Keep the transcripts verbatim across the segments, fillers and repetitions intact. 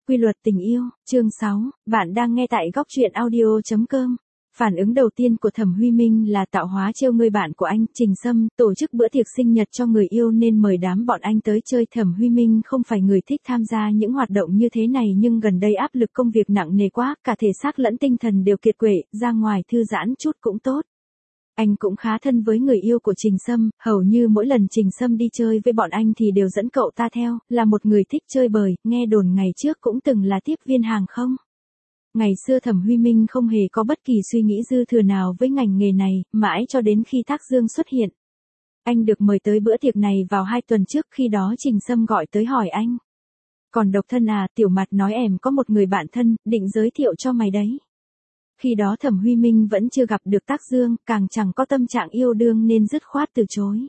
Quy luật tình yêu, chương sáu, bạn đang nghe tại góc truyện audio chấm com. Phản ứng đầu tiên của Thẩm Huy Minh là tạo hóa trêu người bạn của anh, Trình Sâm, tổ chức bữa tiệc sinh nhật cho người yêu nên mời đám bọn anh tới chơi. Thẩm Huy Minh không phải người thích tham gia những hoạt động như thế này nhưng gần đây áp lực công việc nặng nề quá, cả thể xác lẫn tinh thần đều kiệt quệ, ra ngoài thư giãn chút cũng tốt. Anh cũng khá thân với người yêu của Trình Sâm, hầu như mỗi lần Trình Sâm đi chơi với bọn anh thì đều dẫn cậu ta theo, là một người thích chơi bời, nghe đồn ngày trước cũng từng là tiếp viên hàng không. Ngày xưa Thẩm Huy Minh không hề có bất kỳ suy nghĩ dư thừa nào với ngành nghề này, mãi cho đến khi Thác Dương xuất hiện. Anh được mời tới bữa tiệc này vào hai tuần trước, khi đó Trình Sâm gọi tới hỏi anh. Còn độc thân à? Tiểu Mặt nói em có một người bạn thân, định giới thiệu cho mày đấy. Khi đó Thẩm Huy Minh vẫn chưa gặp được Tác Dương, càng chẳng có tâm trạng yêu đương nên dứt khoát từ chối.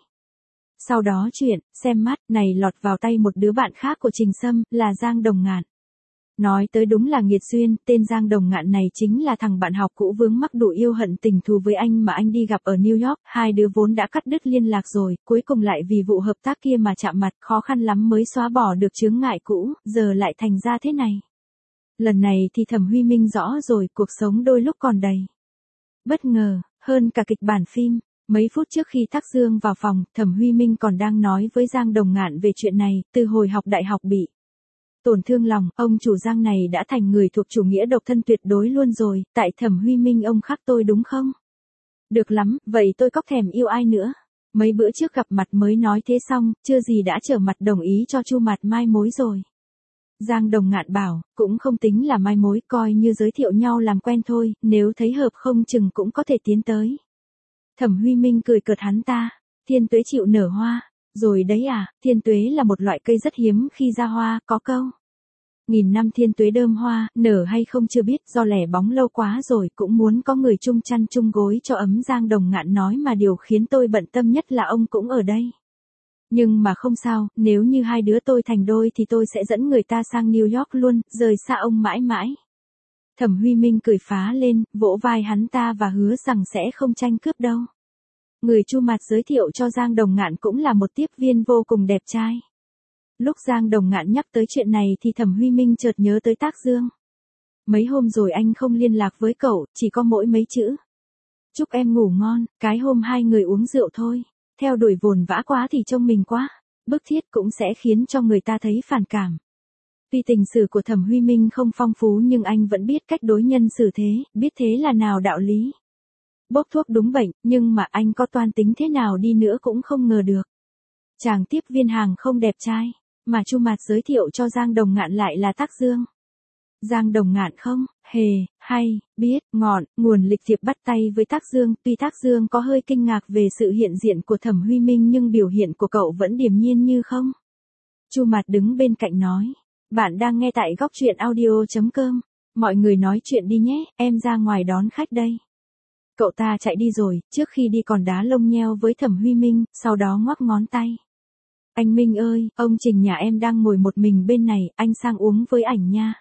Sau đó chuyện, xem mắt, này lọt vào tay một đứa bạn khác của Trình Sâm, là Giang Đồng Ngạn. Nói tới đúng là nghiệt duyên, tên Giang Đồng Ngạn này chính là thằng bạn học cũ vướng mắc đủ yêu hận tình thù với anh mà anh đi gặp ở New York, hai đứa vốn đã cắt đứt liên lạc rồi, cuối cùng lại vì vụ hợp tác kia mà chạm mặt, khó khăn lắm mới xóa bỏ được chướng ngại cũ, giờ lại thành ra thế này. Lần này thì Thẩm Huy Minh rõ rồi, cuộc sống đôi lúc còn đầy bất ngờ, hơn cả kịch bản phim. Mấy phút trước khi Thác Dương vào phòng, Thẩm Huy Minh còn đang nói với Giang Đồng Ngạn về chuyện này, từ hồi học đại học bị tổn thương lòng, ông chủ Giang này đã thành người thuộc chủ nghĩa độc thân tuyệt đối luôn rồi, tại Thẩm Huy Minh ông khác tôi đúng không? Được lắm, vậy tôi có thèm yêu ai nữa? Mấy bữa trước gặp mặt mới nói thế xong, chưa gì đã trở mặt đồng ý cho Chu Mạt mai mối rồi. Giang Đồng Ngạn bảo, cũng không tính là mai mối, coi như giới thiệu nhau làm quen thôi, nếu thấy hợp không chừng cũng có thể tiến tới. Thẩm Huy Minh cười cợt hắn ta, thiên tuế chịu nở hoa, rồi đấy à, thiên tuế là một loại cây rất hiếm khi ra hoa, có câu. Nghìn năm thiên tuế đơm hoa, nở hay không chưa biết, do lẻ bóng lâu quá rồi, cũng muốn có người chung chăn chung gối cho ấm. Giang Đồng Ngạn nói mà điều khiến tôi bận tâm nhất là ông cũng ở đây. Nhưng mà không sao, nếu như hai đứa tôi thành đôi thì tôi sẽ dẫn người ta sang New York luôn, rời xa ông mãi mãi. Thẩm Huy Minh cười phá lên, vỗ vai hắn ta và hứa rằng sẽ không tranh cướp đâu. Người Chu Mạt giới thiệu cho Giang Đồng Ngạn cũng là một tiếp viên vô cùng đẹp trai. Lúc Giang Đồng Ngạn nhắc tới chuyện này thì Thẩm Huy Minh chợt nhớ tới Tác Dương. Mấy hôm rồi anh không liên lạc với cậu, chỉ có mỗi mấy chữ. Chúc em ngủ ngon, cái hôm hai người uống rượu thôi. Theo đuổi vồn vã quá thì trông mình quá, bức thiết cũng sẽ khiến cho người ta thấy phản cảm. Tuy tình sử của Thẩm Huy Minh không phong phú nhưng anh vẫn biết cách đối nhân xử thế, biết thế là nào đạo lý. Bốc thuốc đúng bệnh, nhưng mà anh có toan tính thế nào đi nữa cũng không ngờ được. Chàng tiếp viên hàng không đẹp trai, mà Chu Mạt giới thiệu cho Giang Đồng Ngạn lại là Tác Dương. Giang Đồng Ngạn không, hề, hay, biết, ngọn, nguồn lịch thiệp bắt tay với Tác Dương, tuy Tác Dương có hơi kinh ngạc về sự hiện diện của Thẩm Huy Minh nhưng biểu hiện của cậu vẫn điềm nhiên như không. Chu Mạt đứng bên cạnh nói, bạn đang nghe tại góc truyện audio chấm com, mọi người nói chuyện đi nhé, em ra ngoài đón khách đây. Cậu ta chạy đi rồi, trước khi đi còn đá lông nheo với Thẩm Huy Minh, sau đó ngoắc ngón tay. Anh Minh ơi, ông Trình nhà em đang ngồi một mình bên này, anh sang uống với ảnh nha.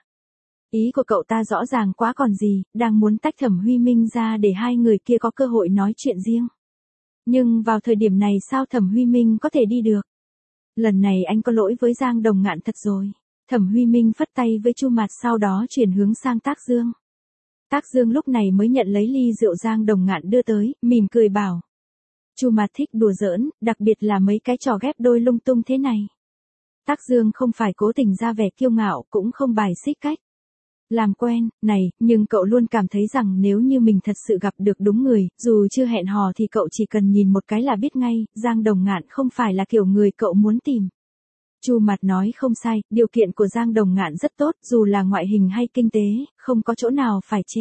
Ý của cậu ta rõ ràng quá còn gì, đang muốn tách Thẩm Huy Minh ra để hai người kia có cơ hội nói chuyện riêng. Nhưng vào thời điểm này sao Thẩm Huy Minh có thể đi được? Lần này anh có lỗi với Giang Đồng Ngạn thật rồi. Thẩm Huy Minh phất tay với Chu Mạt sau đó chuyển hướng sang Tác Dương. Tác Dương lúc này mới nhận lấy ly rượu Giang Đồng Ngạn đưa tới, mỉm cười bảo. Chu Mạt thích đùa giỡn, đặc biệt là mấy cái trò ghép đôi lung tung thế này. Tác Dương không phải cố tình ra vẻ kiêu ngạo, cũng không bài xích cách làm quen, này, nhưng cậu luôn cảm thấy rằng nếu như mình thật sự gặp được đúng người, dù chưa hẹn hò thì cậu chỉ cần nhìn một cái là biết ngay, Giang Đồng Ngạn không phải là kiểu người cậu muốn tìm. Chu Mạt nói không sai, điều kiện của Giang Đồng Ngạn rất tốt, dù là ngoại hình hay kinh tế, không có chỗ nào phải chê.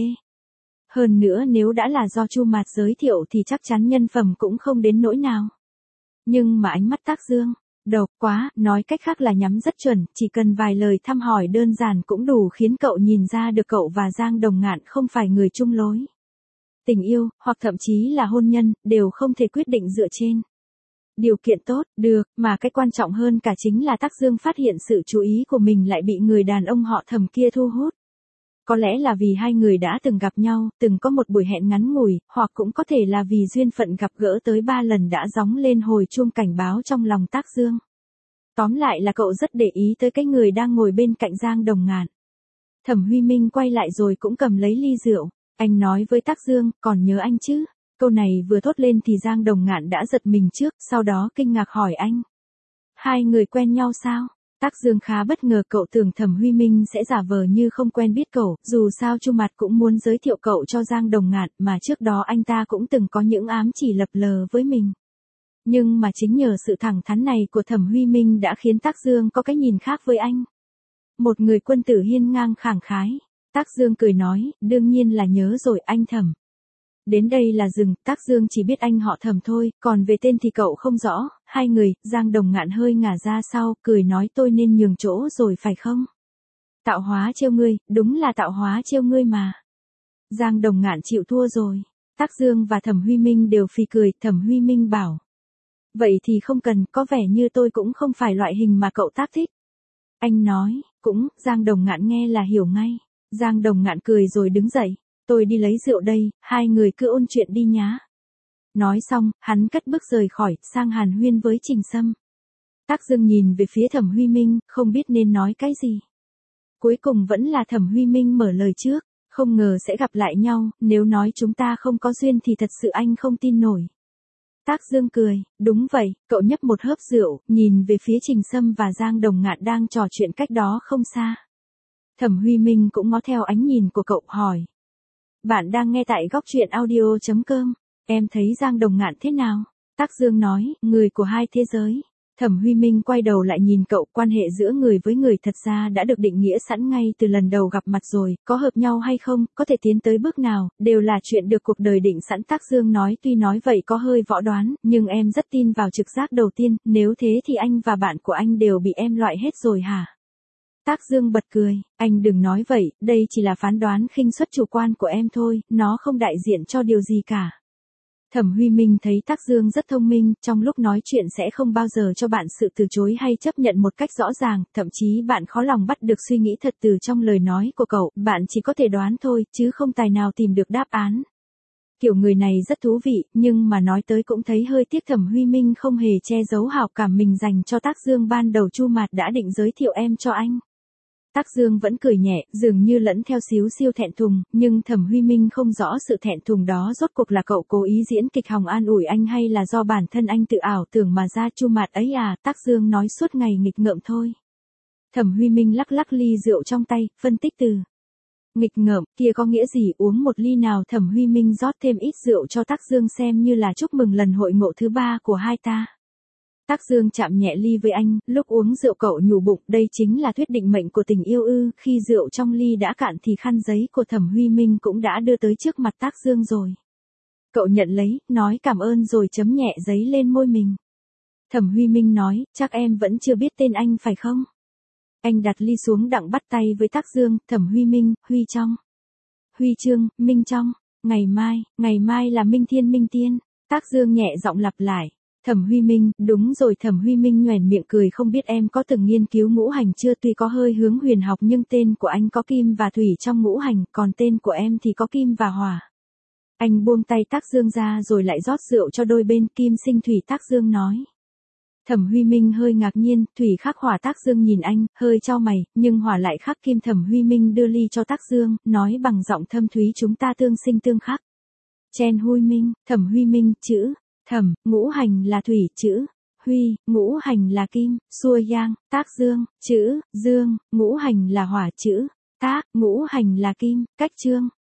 Hơn nữa nếu đã là do Chu Mạt giới thiệu thì chắc chắn nhân phẩm cũng không đến nỗi nào. Nhưng mà ánh mắt Tác Dương, độc quá, nói cách khác là nhắm rất chuẩn, chỉ cần vài lời thăm hỏi đơn giản cũng đủ khiến cậu nhìn ra được cậu và Giang Đồng Ngạn không phải người chung lối. Tình yêu, hoặc thậm chí là hôn nhân, đều không thể quyết định dựa trên điều kiện tốt, được, mà cái quan trọng hơn cả chính là Tác Dương phát hiện sự chú ý của mình lại bị người đàn ông họ Thẩm kia thu hút. Có lẽ là vì hai người đã từng gặp nhau, từng có một buổi hẹn ngắn ngủi, hoặc cũng có thể là vì duyên phận gặp gỡ tới ba lần đã gióng lên hồi chuông cảnh báo trong lòng Tác Dương. Tóm lại là cậu rất để ý tới cái người đang ngồi bên cạnh Giang Đồng Ngạn. Thẩm Huy Minh quay lại rồi cũng cầm lấy ly rượu. Anh nói với Tắc Dương, còn nhớ anh chứ? Câu này vừa thốt lên thì Giang Đồng Ngạn đã giật mình trước, sau đó kinh ngạc hỏi anh. Hai người quen nhau sao? Tắc Dương khá bất ngờ, cậu tưởng Thẩm Huy Minh sẽ giả vờ như không quen biết cậu, dù sao Chu Mạt cũng muốn giới thiệu cậu cho Giang Đồng Ngạn, mà trước đó anh ta cũng từng có những ám chỉ lập lờ với mình. Nhưng mà chính nhờ sự thẳng thắn này của Thẩm Huy Minh đã khiến Tắc Dương có cái nhìn khác với anh. Một người quân tử hiên ngang khẳng khái. Tắc Dương cười nói, đương nhiên là nhớ rồi anh Thẩm. Đến đây là dừng, Tắc Dương chỉ biết anh họ Thẩm thôi, còn về tên thì cậu không rõ. Hai người, Giang Đồng Ngạn hơi ngả ra sau, cười nói tôi nên nhường chỗ rồi phải không? Tạo hóa trêu ngươi, đúng là tạo hóa trêu ngươi mà. Giang Đồng Ngạn chịu thua rồi. Tắc Dương và Thẩm Huy Minh đều phì cười, Thẩm Huy Minh bảo. Vậy thì không cần, có vẻ như tôi cũng không phải loại hình mà cậu Tắc thích. Anh nói, cũng, Giang Đồng Ngạn nghe là hiểu ngay. Giang Đồng Ngạn cười rồi đứng dậy, tôi đi lấy rượu đây, hai người cứ ôn chuyện đi nhá. Nói xong, hắn cất bước rời khỏi, sang hàn huyên với Trình Sâm. Tắc Dương nhìn về phía Thẩm Huy Minh, không biết nên nói cái gì. Cuối cùng vẫn là Thẩm Huy Minh mở lời trước, không ngờ sẽ gặp lại nhau, nếu nói chúng ta không có duyên thì thật sự anh không tin nổi. Tắc Dương cười, đúng vậy, cậu nhấp một hớp rượu, nhìn về phía Trình Sâm và Giang Đồng Ngạn đang trò chuyện cách đó không xa. Thẩm Huy Minh cũng ngó theo ánh nhìn của cậu, hỏi. Bạn đang nghe tại góc truyện audio chấm com, em thấy Giang Đồng Ngạn thế nào? Tắc Dương nói, người của hai thế giới. Thẩm Huy Minh quay đầu lại nhìn cậu, quan hệ giữa người với người thật ra đã được định nghĩa sẵn ngay từ lần đầu gặp mặt rồi, có hợp nhau hay không, có thể tiến tới bước nào, đều là chuyện được cuộc đời định sẵn. Tắc Dương nói, tuy nói vậy có hơi võ đoán, nhưng em rất tin vào trực giác đầu tiên, nếu thế thì anh và bạn của anh đều bị em loại hết rồi hả? Tắc Dương bật cười, anh đừng nói vậy, đây chỉ là phán đoán khinh suất chủ quan của em thôi, nó không đại diện cho điều gì cả. Thẩm Huy Minh thấy Tắc Dương rất thông minh, trong lúc nói chuyện sẽ không bao giờ cho bạn sự từ chối hay chấp nhận một cách rõ ràng, thậm chí bạn khó lòng bắt được suy nghĩ thật từ trong lời nói của cậu, bạn chỉ có thể đoán thôi, chứ không tài nào tìm được đáp án. Kiểu người này rất thú vị, nhưng mà nói tới cũng thấy hơi tiếc. Thẩm Huy Minh không hề che giấu hảo cảm mình dành cho Tắc Dương, ban đầu Chu Mạt đã định giới thiệu em cho anh. Tắc Dương vẫn cười nhẹ, dường như lẫn theo xíu xiu thẹn thùng, nhưng Thẩm Huy Minh không rõ sự thẹn thùng đó rốt cuộc là cậu cố ý diễn kịch hòng an ủi anh hay là do bản thân anh tự ảo tưởng mà ra. Chu Mạt ấy à, Tắc Dương nói suốt ngày nghịch ngợm thôi. Thẩm Huy Minh lắc lắc ly rượu trong tay, phân tích từ. Nghịch ngợm, kia có nghĩa gì, uống một ly nào? Thẩm Huy Minh rót thêm ít rượu cho Tắc Dương xem như là chúc mừng lần hội ngộ thứ ba của hai ta. Tắc Dương chạm nhẹ ly với anh, lúc uống rượu cậu nhủ bụng, đây chính là thuyết định mệnh của tình yêu ư? Khi rượu trong ly đã cạn thì khăn giấy của Thẩm Huy Minh cũng đã đưa tới trước mặt Tắc Dương rồi. Cậu nhận lấy, nói cảm ơn rồi chấm nhẹ giấy lên môi mình. Thẩm Huy Minh nói, chắc em vẫn chưa biết tên anh phải không? Anh đặt ly xuống đặng bắt tay với Tắc Dương. Thẩm Huy Minh, Huy Trong. Huy Chương, Minh Trong. Ngày mai, ngày mai là Minh Thiên Minh Tiên. Tắc Dương nhẹ giọng lặp lại. Thẩm Huy Minh, đúng rồi. Thẩm Huy Minh nhoẻn miệng cười, không biết em có từng nghiên cứu ngũ hành chưa? Tuy có hơi hướng huyền học nhưng tên của anh có kim và thủy trong ngũ hành, còn tên của em thì có kim và hỏa. Anh buông tay Tắc Dương ra rồi lại rót rượu cho đôi bên. Kim sinh thủy, Tắc Dương nói. Thẩm Huy Minh hơi ngạc nhiên, thủy khắc hỏa. Tắc Dương nhìn anh, hơi chau mày, nhưng hỏa lại khắc kim. Thẩm Huy Minh đưa ly cho Tắc Dương, nói bằng giọng thâm thúy, chúng ta tương sinh tương khắc. Chen Huy Minh, Thẩm Huy Minh, chữ Thẩm, ngũ hành là thủy, chữ Huy, ngũ hành là kim, xua giang. Tắc Dương, chữ Dương, ngũ hành là hỏa, chữ Tác, ngũ hành là kim, cách chương.